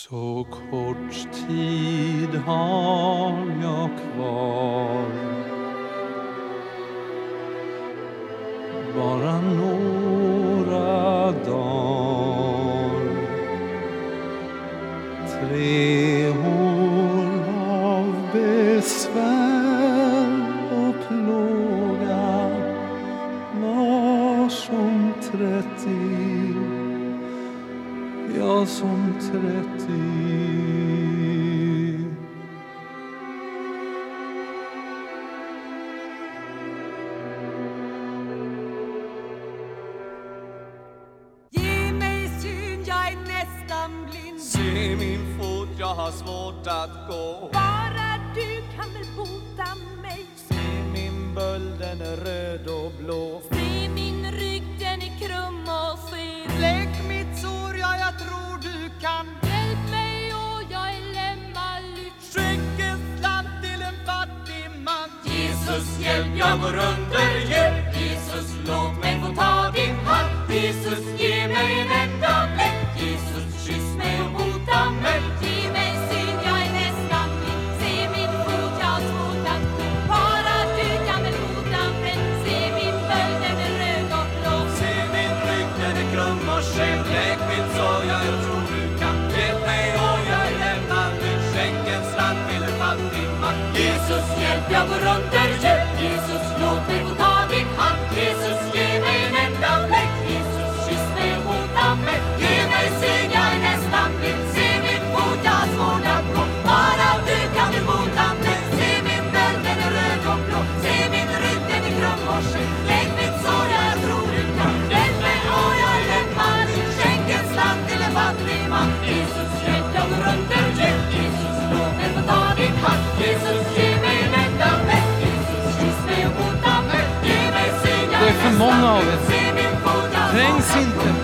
Så kort tid har jag kvar, bara några dagar. 3 år av besvär och plåga var som 30, ja som 30. Ge mig syn, jag är nästan blind. Se min fot, jag har svårt att gå. Bara du kan väl bota mig. Se min böld, den är röd och blå. Se min rygg, den är krum och skev. Läk mitt sår, ja jag tror du kan. Hjälp mig och jag är lemmalytt. Skänk en slant till en fattig man. Jesus, hjälp, jag går under. Hjälp, Jesus, låt mig få ta din hand. Jesus, ge mig en enda blick. Jesus, kyss mig och bota mig. Ge mig syn, jag är nästan blind. Se min fot, jag har svårt att gå. Bara du kan väl bota mig. Se min böld, den är röd och blå. Se min rygg, den är krum och skev. Läk mitt sår, ja jag tror du kan. Hjälp mig och jag är lämnad nu. Skänk en slant till en fattig man. Jesus, hjälp, jag går under. Hjälp, Jesus, låt mig få ta din hand. Jesus, ge mig en enda blick. Jesus, kyss mig och bota mig. Ge mig syn, jag är nästan blind. Se min fot, jag har svårt att gå. Bara du kan väl bota mig. Se min böld, den är röd och blå. Se min rygg, den är krum och skev. Lägg mitt sår, jag tror du kan. Hjälp mig och jag är lemmalytt. Skänk en slant till en fattig man. Jesus, hjälp, jag går under. Hjälp, Jesus, låt mig få ta din hand. Jesus, ge mig en enda blick. Jesus, kyss mig och bota mig. Ge mig syn, jag Det är för många av er. Se min fot, jag har Trängs svårt att gå. inte